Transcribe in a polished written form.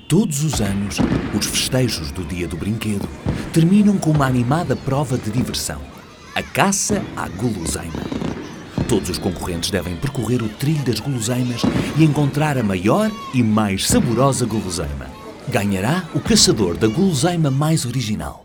Todos os anos, os festejos do Dia do Brinquedo terminam com uma animada prova de diversão: a caça à guloseima. Todos os concorrentes devem percorrer o trilho das guloseimas e encontrar a maior e mais saborosa guloseima. Ganhará o caçador da guloseima mais original.